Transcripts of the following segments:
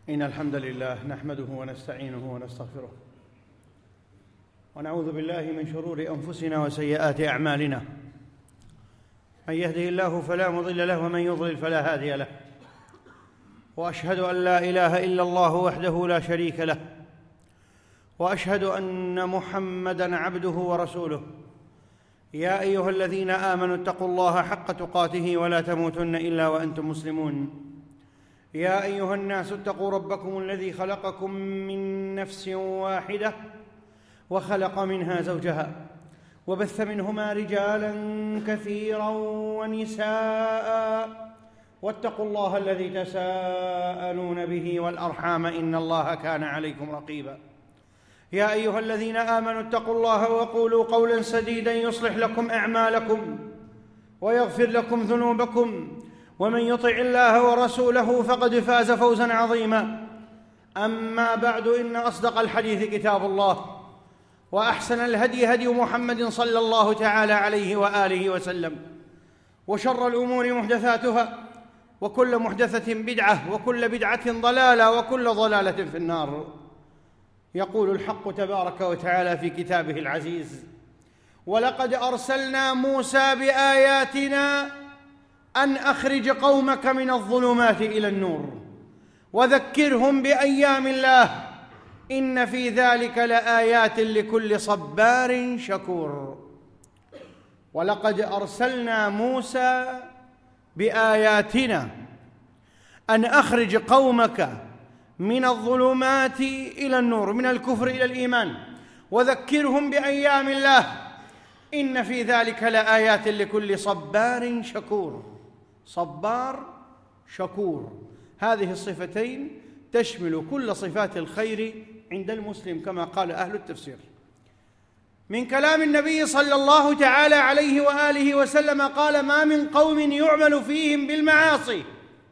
إن الحمد لله نحمده ونستعينه ونستغفره ونعوذ بالله من شرور أنفسنا وسيئات أعمالنا. من يهده الله فلا مضل له ومن يضلل فلا هادي له، وأشهد أن لا إله إلا الله وحده لا شريك له، وأشهد أن محمدًا عبده ورسوله. يا أيها الذين آمنوا اتقوا الله حق تقاته ولا تموتن إلا وأنتم مسلمون. يا أيها الناس اتقوا ربكم الذي خلقكم من نفس واحدة وخلق منها زوجها وبث منهما رجالاً كثيراً ونساءً، واتقوا الله الذي تساءلون به والأرحام إن الله كان عليكم رقيباً. يا أيها الذين آمنوا اتقوا الله وقولوا قولاً سديداً يصلح لكم أعمالكم ويغفر لكم ذنوبكم، ومن يطع الله ورسوله فقد فاز فوزاً عظيماً. أما بعد، إن أصدق الحديث كتاب الله، وأحسن الهدي هدي محمد صلى الله تعالى عليه وآله وسلم، وشر الأمور محدثاتها، وكل محدثة بدعة، وكل بدعة ضلالة، وكل ضلالة في النار. يقول الحق تبارك وتعالى في كتابه العزيز: ولقد أرسلنا موسى بآياتنا أن أخرج قومك من الظلمات إلى النور وذكرهم بأيام الله إن في ذلك لآيات لكل صبار شكور. ولقد أرسلنا موسى بآياتنا أن أخرج قومك من الظلمات إلى النور، من الكفر إلى الإيمان، وذكرهم بأيام الله إن في ذلك لآيات لكل صبار شكور. صبار، شكور، هذه الصفتين تشمل كل صفات الخير عند المسلم كما قال أهل التفسير. من كلام النبي صلى الله تعالى عليه وآله وسلم قال: ما من قوم يعمل فيهم بالمعاصي،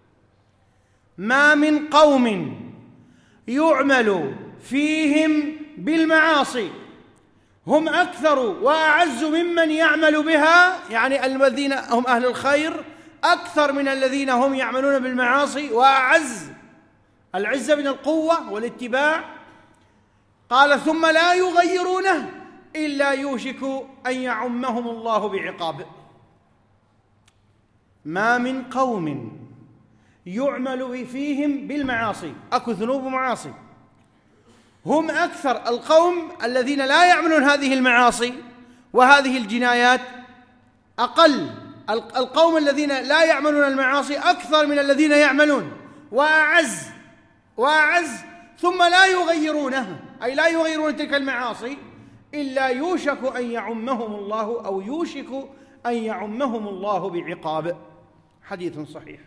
ما من قوم يعمل فيهم بالمعاصي هم أكثر وأعز ممن يعمل بها، يعني الذين هم أهل الخير أكثر من الذين هم يعملون بالمعاصي، وأعز، العزة من القوة والاتباع. قال: ثم لا يغيرونه إلا يوشك أن يعمهم الله بعقابه. ما من قوم يعمل فيهم بالمعاصي، أكو ذنوب ومعاصي، هم أكثر، القوم الذين لا يعملون هذه المعاصي وهذه الجنايات أقل، القوم الذين لا يعملون المعاصي أكثر من الذين يعملون، وأعز، ثم لا يغيرونه، أي لا يغيرون تلك المعاصي إلا يوشك أن يعمهم الله، أو يوشك أن يعمهم الله بعقابه. حديث صحيح.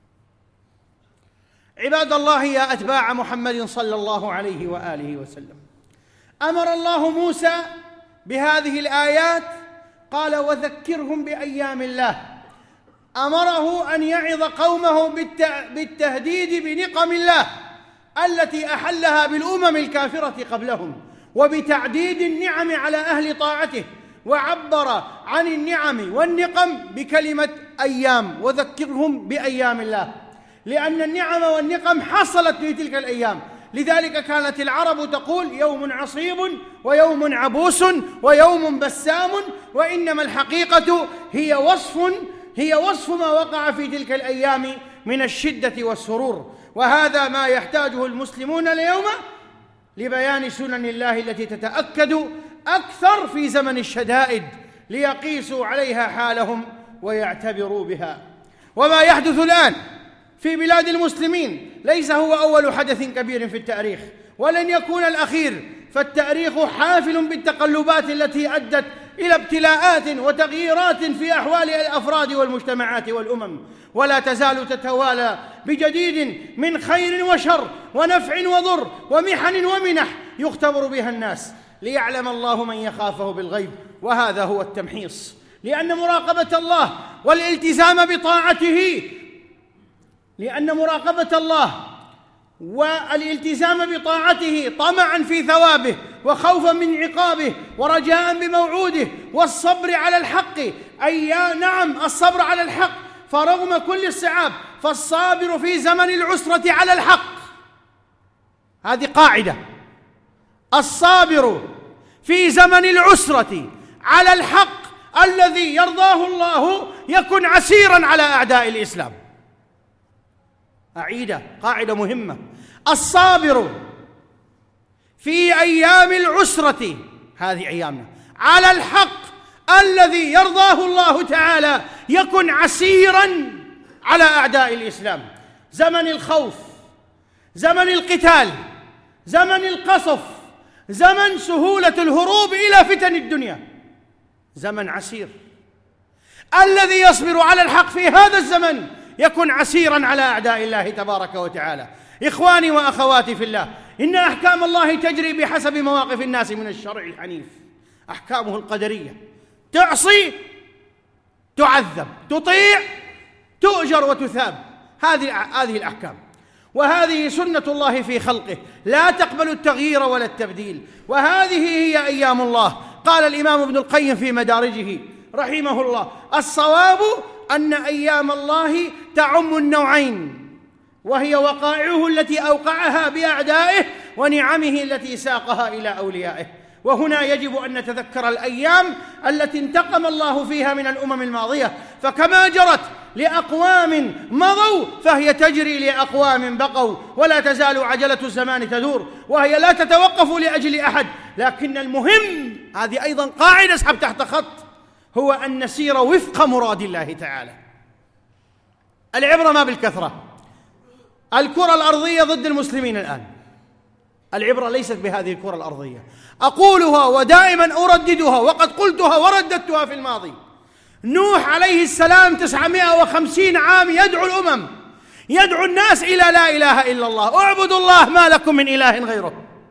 عباد الله، يا أتباع محمد صلى الله عليه وآله وسلم، أمر الله موسى بهذه الآيات، قال: وذكرهم بأيام الله. أمره أن يعظ قومه بالتهديد بنقم الله التي أحلها بالأمم الكافرة قبلهم، وبتعديد النعم على أهل طاعته، وعبر عن النعم والنقم بكلمة أيام: وذكرهم بأيام الله، لأن النعم والنقم حصلت في تلك الأيام. لذلك كانت العرب تقول: يوم عصيب ويوم عبوس ويوم بسام، وإنما الحقيقة هي وصف ما وقع في تلك الأيام من الشدة والسرور. وهذا ما يحتاجه المسلمون اليوم لبيان سنن الله التي تتأكد أكثر في زمن الشدائد، ليقيسوا عليها حالهم ويعتبروا بها. وما يحدث الآن في بلاد المسلمين ليس هو أول حدث كبير في التاريخ، ولن يكون الأخير، فالتاريخ حافل بالتقلبات التي أدت إلى ابتلاءات وتغييرات في أحوال الأفراد والمجتمعات والأمم، ولا تزال تتوالى بجديد من خير وشر ونفع وضر ومحن ومنح يختبر بها الناس، ليعلم الله من يخافه بالغيب. وهذا هو التمحيص، لأن مراقبة الله والالتزام بطاعته، لأن مراقبة الله والالتزام بطاعته طمعا في ثوابه وخوفا من عقابه ورجاء بموعوده، والصبر على الحق، أي نعم الصبر على الحق، فرغم كل الصعاب فالصابر في زمن العسرة على الحق هذه قاعدة. الصابر في زمن العسرة على الحق الذي يرضاه الله يكن عسيرا على أعداء الإسلام. أعيدها، قاعدة مهمة. الصابر في أيام العسرة، هذه أيامنا، على الحق الذي يرضاه الله تعالى يكن عسيرا على أعداء الإسلام. زمن الخوف، زمن القتال، زمن القصف، زمن سهولة الهروب إلى فتن الدنيا، زمن عسير. الذي يصبر على الحق في هذا الزمن يكن عسيرا على أعداء الله تبارك وتعالى. إخواني وأخواتي في الله، إن أحكام الله تجري بحسب مواقف الناس من الشرع الحنيف، أحكامه القدرية. تعصي تعذب، تطيع تؤجر وتثاب. هذه الأحكام، وهذه سنة الله في خلقه، لا تقبل التغيير ولا التبديل. وهذه هي أيام الله. قال الإمام ابن القيم في مدارجه رحمه الله: الصواب أن أيام الله تعم النوعين، وهي وقائعه التي أوقعها بأعدائه ونعمه التي ساقها إلى أوليائه. وهنا يجب أن نتذكر الأيام التي انتقم الله فيها من الأمم الماضية، فكما جرت لأقوام مضوا فهي تجري لأقوام بقوا، ولا تزال عجلة الزمان تدور، وهي لا تتوقف لأجل أحد. لكن المهم، هذه أيضا قاعدة اسحب تحت خط، هو أن نسير وفق مراد الله تعالى. العبرة ما بالكثرة. الكرة الأرضية ضد المسلمين الآن، العبرة ليست بهذه الكرة الأرضية. أقولها ودائما أرددها، وقد قلتها ورددتها في الماضي. نوح عليه السلام 950 عام يدعو الأمم، يدعو الناس إلى لا إله إلا الله، اعبدوا الله ما لكم من إله غيره.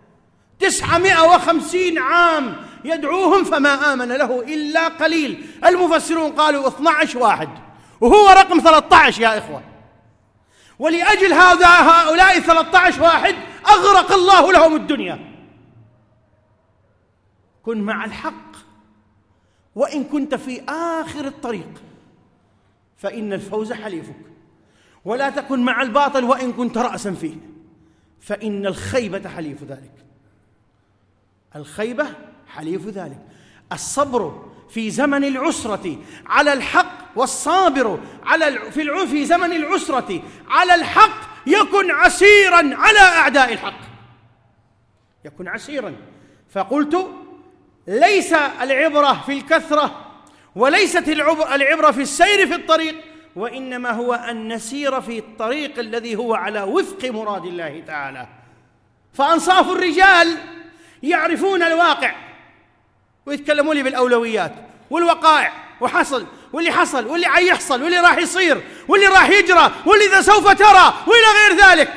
950 عام يدعوهم فما آمن له إلا قليل. المفسرون قالوا 12 واحد، وهو رقم 13 يا إخوة. ولأجل هؤلاء 13 واحد أغرق الله لهم الدنيا. كن مع الحق وإن كنت في آخر الطريق فإن الفوز حليفك، ولا تكن مع الباطل وإن كنت رأسا فيه فإن الخيبة حليف ذلك. الخيبة حليف ذلك. الصبر في زمن العسرة على الحق، والصابر في زمن العسرة على الحق يكن عسيرا على أعداء الحق، يكن عسيرا. فقلت: ليس العبرة في الكثرة، وليست العبرة في السير في الطريق، وإنما هو أن نسير في الطريق الذي هو على وفق مراد الله تعالى. فأنصاف الرجال يعرفون الواقع ويتكلمون لي بالأولويات والوقائع، وحصل واللي حصل واللي حيحصل واللي راح يصير واللي راح يجرى واللي ذا سوف ترى وإلى غير ذلك.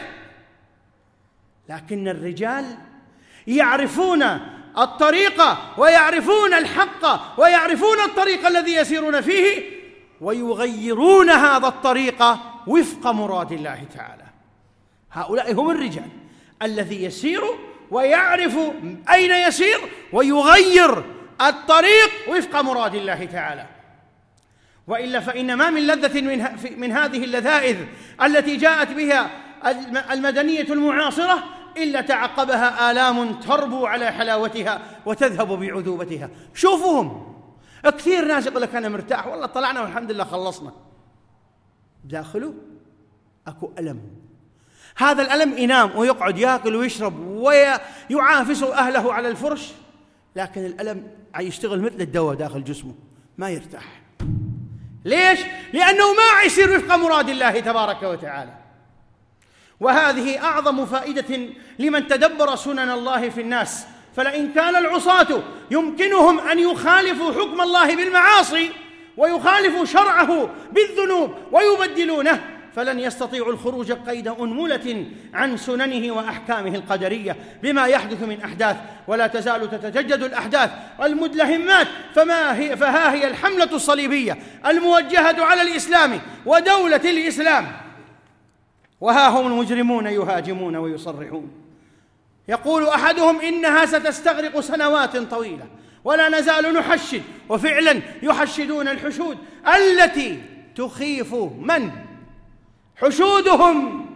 لكن الرجال يعرفون الطريقة ويعرفون الحق ويعرفون الطريق الذي يسيرون فيه، ويغيرون هذا الطريق وفق مراد الله تعالى. هؤلاء هم الرجال الذي يسير ويعرف أين يسير ويغير الطريق وفق مراد الله تعالى. وإلا فإن ما من لذة من هذه اللذائذ التي جاءت بها المدنية المعاصرة إلا تعقبها آلام تربو على حلاوتها وتذهب بعذوبتها. شوفوهم، كثير ناس يقول لك أنا مرتاح، والله طلعنا والحمد لله خلصنا. داخله أكو ألم، هذا الألم ينام ويقعد يأكل ويشرب ويعافس أهله على الفرش، لكن الألم يشتغل مثل الدواء داخل جسمه، ما يرتاح. ليش؟ لأنه ما يصير وفق مراد الله تبارك وتعالى. وهذه أعظم فائدة لمن تدبر سنن الله في الناس. فلئن كان العصاة يمكنهم أن يخالفوا حكم الله بالمعاصي ويخالفوا شرعه بالذنوب ويبدلونه، فلن يستطيعوا الخروج قيد أنملة عن سننه وأحكامه القدرية بما يحدث من أحداث. ولا تزال تتجدد الأحداث والمدلهمات، فها هي الحملة الصليبية الموجهة على الإسلام ودولة الإسلام، وها هم المجرمون يهاجمون ويصرحون. يقول أحدهم: إنها ستستغرق سنوات طويلة ولا نزال نحشد. وفعلا يحشدون الحشود التي تخيف من؟ حشودهم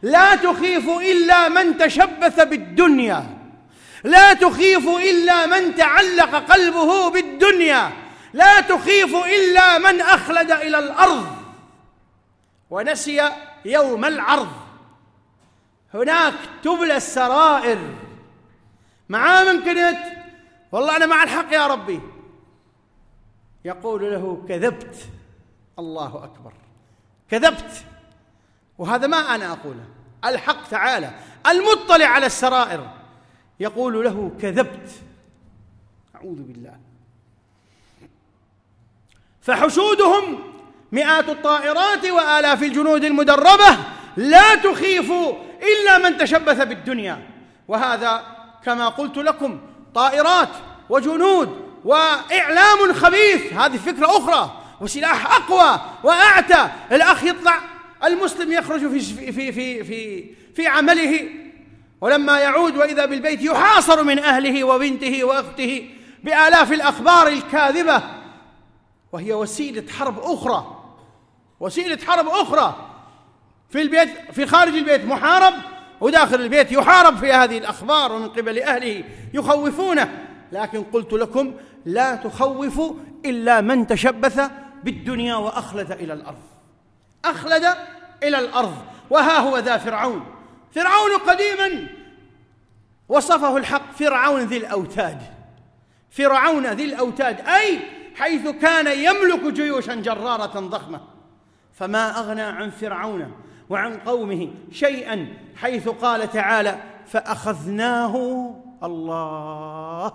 لا تخيف إلا من تشبث بالدنيا، لا تخيف إلا من تعلق قلبه بالدنيا، لا تخيف إلا من أخلد إلى الأرض ونسي يوم العرض. هناك تبلى السرائر. معاه من كنت والله أنا مع الحق يا ربي، يقول له كذبت. الله أكبر، كذبت. وهذا ما أنا أقوله، الحق تعالى المطلع على السرائر يقول له كذبت. أعوذ بالله. فحشودهم مئات الطائرات وآلاف الجنود المدربة لا تخيف إلا من تشبث بالدنيا. وهذا كما قلت لكم طائرات وجنود وإعلام خبيث، هذه فكرة أخرى وسلاح أقوى وأعتى. الأخ يطلع المسلم يخرج في عمله، ولما يعود وإذا بالبيت يحاصر من أهله وبنته وأخته بآلاف الأخبار الكاذبة، وهي وسيلة حرب أخرى، وسيلة حرب أخرى. في البيت، في خارج البيت محارب، وداخل البيت يحارب في هذه الأخبار ومن قبل أهله يخوفونه. لكن قلت لكم لا تخوف إلا من تشبث بالدنيا وأخلد إلى الأرض، أخلد إلى الأرض. وها هو ذا فرعون. فرعون قديما وصفه الحق فرعون ذي الأوتاد، فرعون ذي الأوتاد، أي حيث كان يملك جيوشا جرارة ضخمة. فما أغنى عن فرعون وعن قومه شيئا، حيث قال تعالى فأخذناه. الله،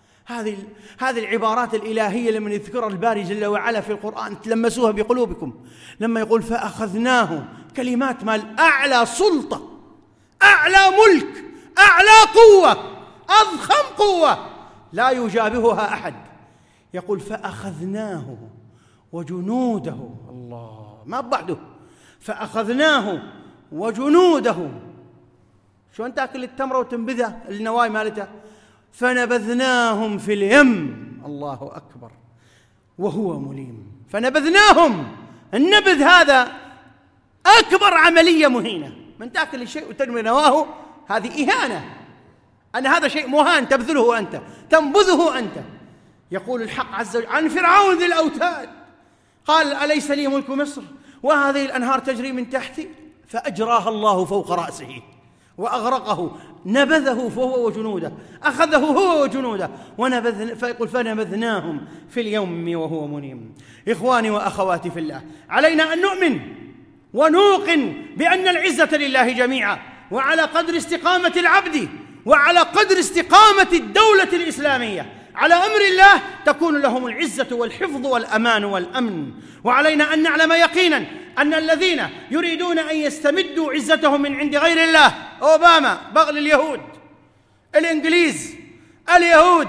هذه العبارات الإلهية لمن يذكرها الباري جل وعلا في القرآن تلمسوها بقلوبكم. لما يقول فأخذناه، كلمات مال أعلى سلطة، أعلى ملك، أعلى قوة، أضخم قوة لا يجابهها أحد. يقول فأخذناه وجنوده. الله، ما بعده، فأخذناه وجنوده. شلون تأكل التمرة وتنبذها النواي مالتها؟ فنبذناهم في اليم. الله أكبر، وهو مليم. فنبذناهم، النبذ هذا أكبر عملية مهينة. من تأكل الشيء وترمي نواه هذه إهانة، أن هذا شيء مهان تبذله أنت، تنبذه أنت. يقول الحق عز وجل عن فرعون ذي الأوتاد قال أليس لي ملك مصر وهذه الأنهار تجري من تحتي؟ فأجراها الله فوق رأسه وأغرقه، نبذه فهو وجنوده، أخذه هو وجنوده فيقول فنبذناهم في اليم وهو مليم. إخواني وأخواتي في الله، علينا أن نؤمن ونوقن بأن العزة لله جميعا، وعلى قدر استقامة العبد وعلى قدر استقامة الدولة الإسلامية على أمر الله تكون لهم العزة والحفظ والأمان والأمن. وعلينا أن نعلم يقينا أن الذين يريدون أن يستمدوا عزتهم من عند غير الله، أوباما بغل اليهود، الإنجليز، اليهود،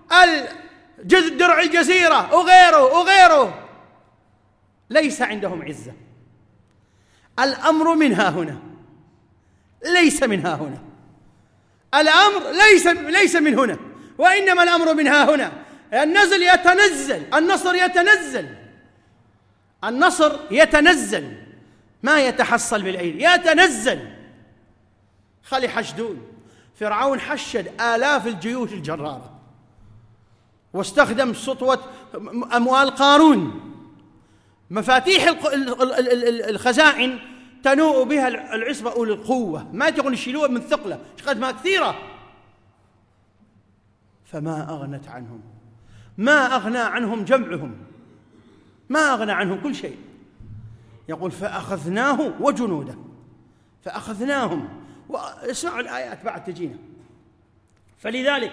درع الجزيرة وغيره، ليس عندهم عزة. الأمر منها هنا، ليس منها هنا. الأمر ليس من هنا، وإنما الأمر منها هنا. النزل يتنزل، النصر يتنزل، النصر يتنزل، ما يتحصل بالأيدي، يتنزل. خلي حشدون. فرعون حشد آلاف الجيوش الجرارة، واستخدم سطوة أموال قارون، مفاتيح الخزائن تنوء بها العصبة أولي القوة، ما تقول يشيلوها من ثقلة، قد ما كثيرة. فما أغنت عنهم، ما أغنى عنهم جمعهم، ما أغنى عنهم كل شيء. يقول فأخذناه وجنوده، فأخذناهم. واسمعوا الآيات بعد تجينا. فلذلك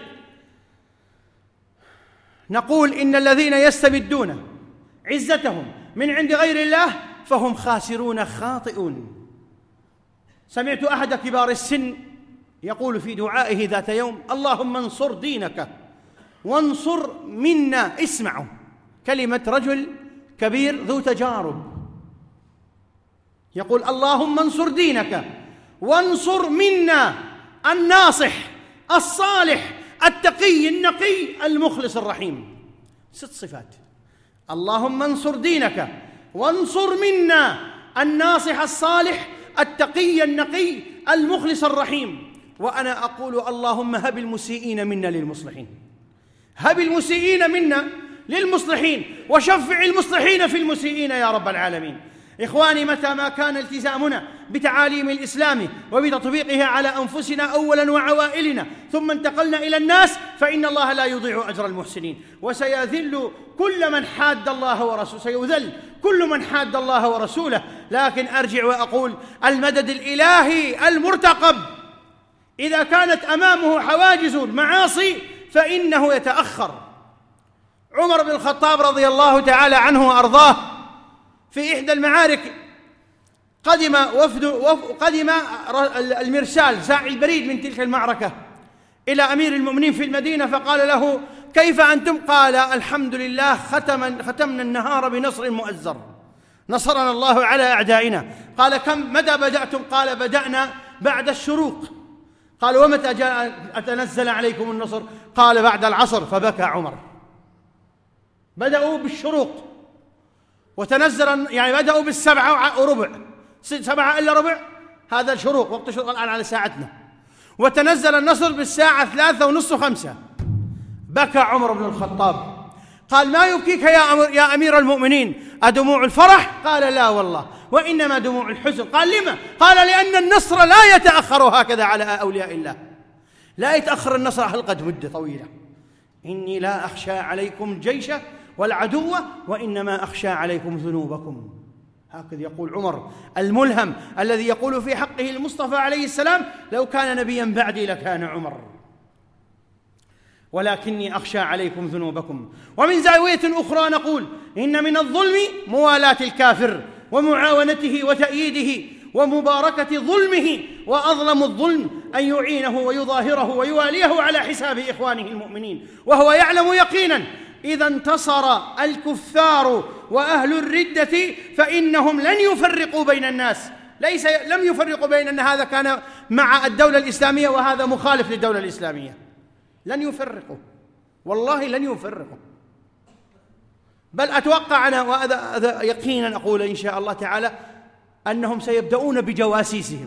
نقول إن الذين يستمدون عزتهم من عند غير الله فهم خاسرون خاطئون. سمعت أحد كبار السن يقول في دعائه ذات يوم اللهم انصر دينك وانصر منا. اسمعوا كلمة رجل كبير ذو تجارب، يقول اللهم انصر دينك وانصر منا الناصح الصالح التقي النقي المخلص الرحيم. 6 صفات. اللهم انصر دينك وانصر منا الناصح الصالح التقي النقي المخلص الرحيم. وأنا أقول اللهم هب المسيئين منا للمصلحين، هب المسيئين منا للمصلحين، وشفع المصلحين في المسيئين يا رب العالمين. إخواني، متى ما كان التزامنا بتعاليم الإسلام وبتطبيقها على أنفسنا أولا وعوائلنا ثم انتقلنا إلى الناس، فإن الله لا يضيع أجر المحسنين، وسيذل كل من حاد الله ورسوله، سيذل كل من حاد الله ورسوله. لكن أرجع وأقول المدد الإلهي المرتقب إذا كانت أمامه حواجز المعاصي فإنه يتأخر. عمر بن الخطاب رضي الله تعالى عنه وأرضاه في إحدى المعارك قدم المرسال ساعي البريد من تلك المعركة إلى أمير المؤمنين في المدينة، فقال له: كيف أنتم؟ قال: الحمد لله، ختمنا النهار بنصر مؤزر، نصرنا الله على أعدائنا. قال: متى بدأتم؟ قال: بدأنا بعد الشروق. قال: ومتى أتنزل عليكم النصر؟ قال: بعد العصر. فبكى عمر. بدأوا بالشروق وتنزل، يعني بدأوا ب7:15، 7 إلا ربع، هذا الشروق، وقت الشروق الآن على ساعتنا، وتنزل النصر بالساعة 3:30 5. بكى عمر بن الخطاب. قال: ما يبكيك يا أمير المؤمنين؟ أدموع الفرح؟ قال: لا والله، وإنما دموع الحزن. قال: لما؟ قال: لأن النصر لا يتأخر هكذا على أولياء الله، لا يتأخر النصر على قد مدة طويلة. إني لا أخشى عليكم الجيش والعدو، وإنما أخشى عليكم ذنوبكم. هكذا يقول عمر الملهم الذي يقول في حقه المصطفى عليه السلام: لو كان نبيا بعدي لكان عمر، ولكني أخشى عليكم ذنوبكم. ومن زاوية أخرى نقول: إن من الظلم موالاة الكافر ومعاونته وتأييده ومباركة ظلمه، وأظلم الظلم أن يعينه ويظاهره ويواليه على حساب إخوانه المؤمنين، وهو يعلم يقينا إذا انتصر الكفار وأهل الردة فإنهم لن يفرقوا بين الناس. لم يفرقوا بين أن هذا كان مع الدولة الإسلامية وهذا مخالف للدولة الإسلامية، لن يفرقوا، والله لن يفرقوا. بل أتوقع أنا، وهذا يقينا أقول إن شاء الله تعالى، أنهم سيبدأون بجواسيسهم،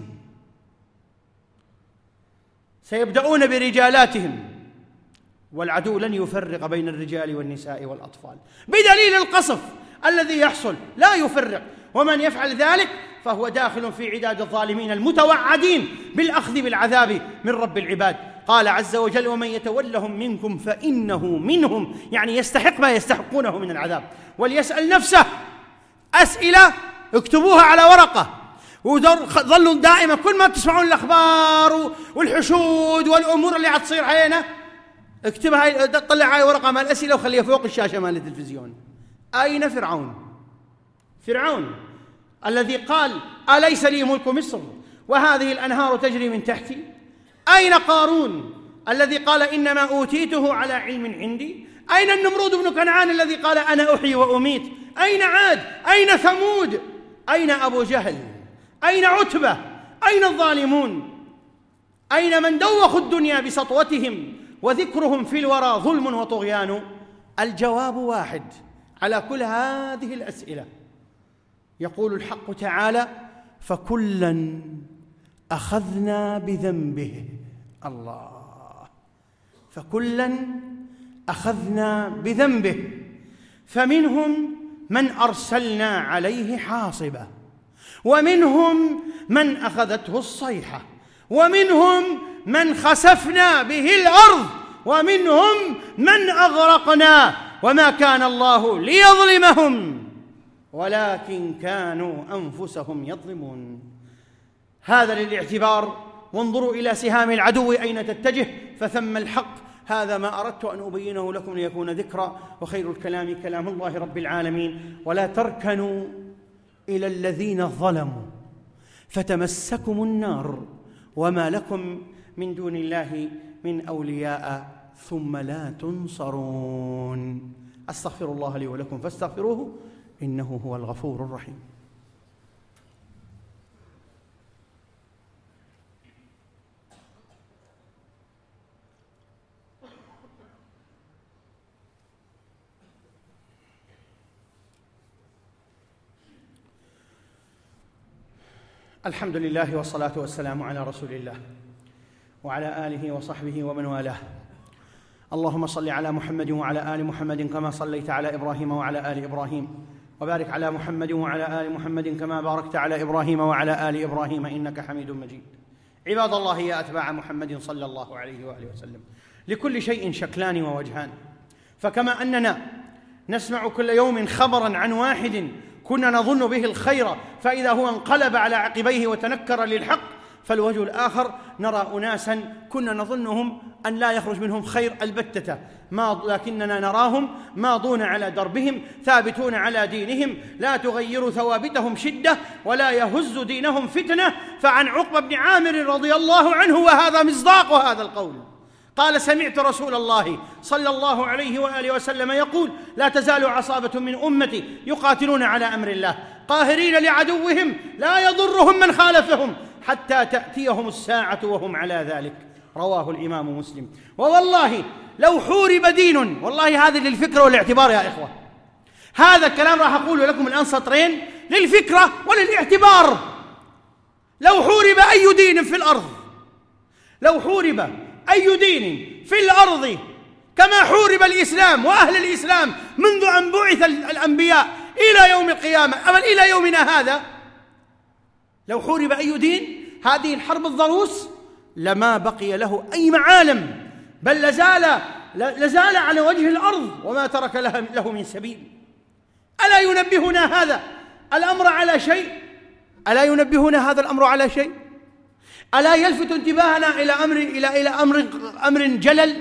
سيبدأون برجالاتهم، والعدو لن يفرق بين الرجال والنساء والأطفال، بدليل القصف الذي يحصل لا يفرق. ومن يفعل ذلك فهو داخل في عداد الظالمين المتوعدين بالأخذ بالعذاب من رب العباد. قال عز وجل: ومن يتولهم منكم فإنه منهم، يعني يستحق ما يستحقونه من العذاب. وليسأل نفسه أسئلة اكتبوها على ورقة، وظلوا دائما كل ما تسمعون الأخبار والحشود والأمور اللي هتصير علينا اكتبها، طلع على ورقة مال الأسئلة وخليها فوق الشاشة مال التلفزيون. أين فرعون الذي قال: أليس لي ملك مصر وهذه الأنهار تجري من تحتي؟ أين قارون الذي قال: إنما أوتيته على علم عندي؟ أين النمرود بن كنعان الذي قال: أنا أحيي وأميت؟ أين عاد؟ أين ثمود؟ أين أبو جهل؟ أين عتبة؟ أين الظالمون؟ أين من دوخوا الدنيا بسطوتهم وذكرهم في الورى ظلم وطغيان؟ الجواب واحد على كل هذه الأسئلة. يقول الحق تعالى: فكلا أخذنا بذنبه. الله، فكلا أخذنا بذنبه، فمنهم من أرسلنا عليه حاصبا، ومنهم من أخذته الصيحة، ومنهم من خسفنا به الأرض، ومنهم من أغرقنا، وما كان الله ليظلمهم ولكن كانوا أنفسهم يظلمون. هذا للاعتبار. وانظروا إلى سهام العدو أين تتجه، فثم الحق. هذا ما أردت أن أبينه لكم ليكون ذكرى، وخير الكلام كلام الله رب العالمين. ولا تركنوا إلى الذين ظلموا فتمسكم النار وما لكم من دون الله من أولياء ثم لا تنصرون. أستغفر الله لي ولكم فاستغفروه إنه هو الغفور الرحيم. الحمد لله والصلاة والسلام على رسول الله وعلى آله وصحبه ومن والاه. اللهم صل على محمد وعلى آل محمد كما صليت على إبراهيم وعلى آل إبراهيم، وبارك على محمد وعلى آل محمد كما باركت على إبراهيم وعلى آل إبراهيم إنك حميد مجيد. عباد الله، يا أتباع محمد صلى الله عليه وآله وسلم، لكل شيء شكلان ووجهان، فكما أننا نسمع كل يوم خبراً عن واحد كنا نظن به الخير فإذا هو انقلب على عقبيه وتنكر للحق، فالوجه الآخر نرى أناساً كنا نظنهم أن لا يخرج منهم خير البتة، لكننا نراهم ماضون على دربهم ثابتون على دينهم، لا تغير ثوابتهم شدة ولا يهز دينهم فتنة. فعن عقبة بن عامر رضي الله عنه، وهذا مصداق هذا القول، قال: سمعت رسول الله صلى الله عليه وآله وسلم يقول: لا تزال عصابة من أمتي يقاتلون على أمر الله قاهرين لعدوهم لا يضرهم من خالفهم حتى تأتيهم الساعة وهم على ذلك. رواه الإمام مسلم. ووالله لو حورب دين، والله هذه للفكرة والاعتبار يا إخوة، هذا الكلام راح أقوله لكم الآن سطرين للفكرة وللاعتبار. لو حورب أي دين في الأرض، لو حورب أي دين في الأرض كما حورب الإسلام وأهل الإسلام منذ أن بعث الأنبياء إلى يوم القيامة، أبل إلى يومنا هذا، لو حورب أي دين هذه الحرب الضروس لما بقي له أي معالم، بل لزال على وجه الأرض وما ترك له من سبيل. ألا ينبهنا هذا الأمر على شيء؟ ألا ينبهنا هذا الأمر على شيء؟ ألا يلفت انتباهنا إلى أمر جلل؟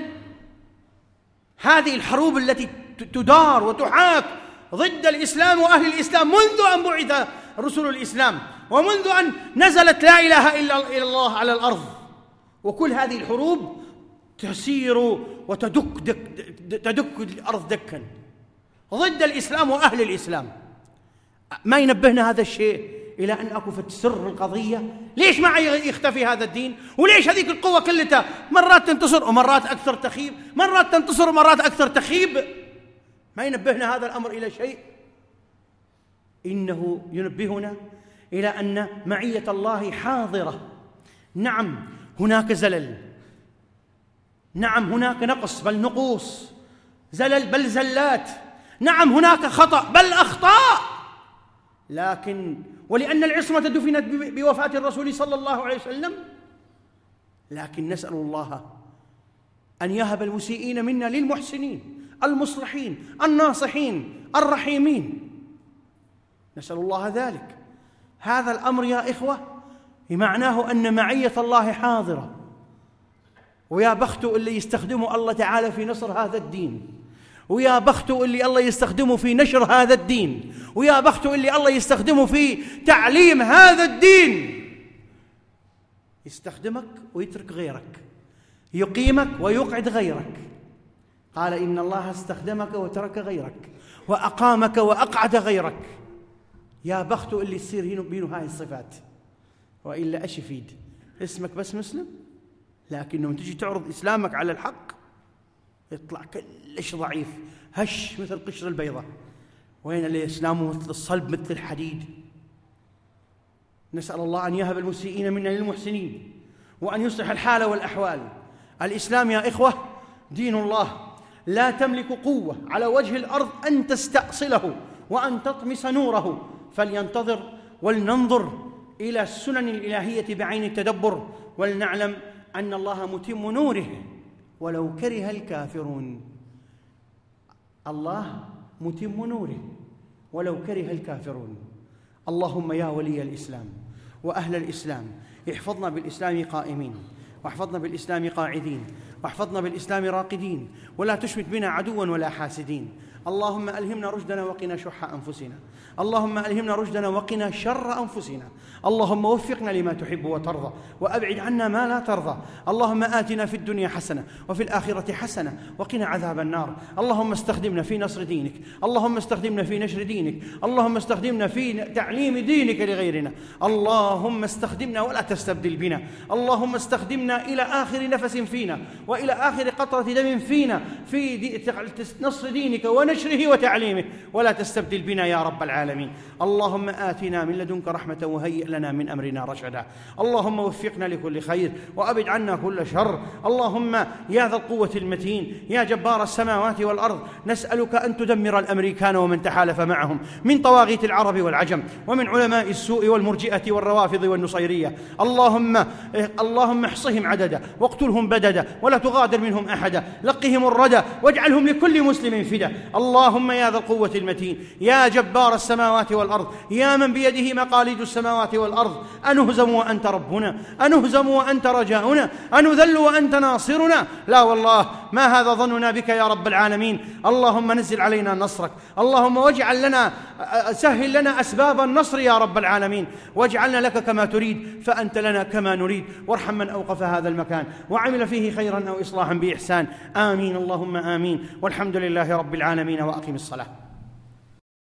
هذه الحروب التي تدار وتحاك ضد الإسلام وأهل الإسلام منذ أن بعث رسول الإسلام ومنذ أن نزلت لا إله إلا الله على الأرض، وكل هذه الحروب تسير وتدك الأرض دكا ضد الإسلام وأهل الإسلام. ما ينبهنا هذا الشيء إلى أن أكفت سر القضية؟ ليش ما يختفي هذا الدين؟ وليش هذيك القوة كلها مرات تنتصر ومرات أكثر تخيب، مرات تنتصر ومرات أكثر تخيب؟ ما ينبهنا هذا الأمر إلى شيء؟ إنه ينبهنا إلى أن معية الله حاضرة. نعم هناك زلل، نعم هناك نقص بل نقوص، زلل بل زلات، نعم هناك خطأ بل أخطاء، لكن ولأن العصمة دفنت بوفاة الرسول صلى الله عليه وسلم، لكن نسأل الله أن يهب المسيئين منا للمحسنين المصلحين الناصحين الرحيمين، نسأل الله ذلك. هذا الأمر يا إخوة معناه أن معية الله حاضرة، ويا بخت اللي يستخدمه الله تعالى في نصر هذا الدين، ويا بخت اللي الله يستخدمه في نشر هذا الدين، ويا بخت اللي الله يستخدمه في تعليم هذا الدين. يستخدمك ويترك غيرك، يقيمك ويقعد غيرك. قال: إن الله استخدمك وترك غيرك وأقامك وأقعد غيرك. يا بخت اللي يصير بينه هاي الصفات، وإلا أش يفيد؟ اسمك بس مسلم، لكن لما تجي تعرض إسلامك على الحق يطلع كلش ضعيف، هش مثل قشر البيضة. وين اللي إسلامه مثل الصلب مثل الحديد؟ نسأل الله أن يهب المسيئين منا للمحسنين، وأن يصلح الحال والأحوال. الإسلام يا إخوة دين الله، لا تملك قوة على وجه الأرض أن تستأصله وأن تطمس نوره، فلينتظر ولننظر إلى السنن الإلهية بعين التدبر، ولنعلم أن الله متم نوره ولو كره الكافرون. الله متم نوره ولو كره الكافرون. اللهم يا ولي الإسلام وأهل الإسلام احفظنا بالإسلام قائمين، واحفظنا بالإسلام قاعدين، واحفظنا بالإسلام راقدين، ولا تشمت بنا عدوا ولا حاسدين. اللهم ألهمنا رشدنا وقنا شح أنفسنا، اللهم ألهمنا رشدنا وقنا شر أنفسنا، اللهم وفقنا لما تحب وترضى وأبعد عنا ما لا ترضى. اللهم آتنا في الدنيا حسنة وفي الآخرة حسنة وقنا عذاب النار. اللهم استخدمنا في نصر دينك، اللهم استخدمنا في نشر دينك، اللهم استخدمنا في تعليم دينك لغيرنا، اللهم استخدمنا ولا تستبدل بنا، اللهم استخدمنا إلى آخر نفس فينا، وإلى آخر قطرة دم فينا في نصر دينك ونشره وتعليمه، ولا تستبدل بنا يا رب العالمين. اللهم آتنا من لدنك رحمة وهيئ لنا من أمرنا رشدا. اللهم وفقنا لكل خير وأبد عنا كل شر. اللهم يا ذا القوة المتين يا جبار السماوات والأرض، نسألك أن تدمر الأمريكان ومن تحالف معهم من طواغيت العرب والعجم ومن علماء السوء والمرجئة والروافض والنصيرية. اللهم احصهم عددا واقتلهم بددا ولا تغادر منهم أحدا، لقهم الردى واجعلهم لكل مسلم فدا. اللهم يا ذا القوة المتين يا جبار السماوات والأرض يا من بيده مقاليد السماوات والأرض، أنهزم وأنت ربنا، أنهزم وأنت رجاؤنا، أنذل وأنت ناصرنا. لا والله ما هذا ظننا بك يا رب العالمين. اللهم نزل علينا نصرك، اللهم واجعل لنا سهل لنا أسباب النصر يا رب العالمين، واجعلنا لك كما تريد فأنت لنا كما نريد. وارحم من أوقف هذا المكان وعمل فيه خيرا أو إصلاحا بإحسان. آمين اللهم آمين، والحمد لله رب العالمين. وأقم الصلاة.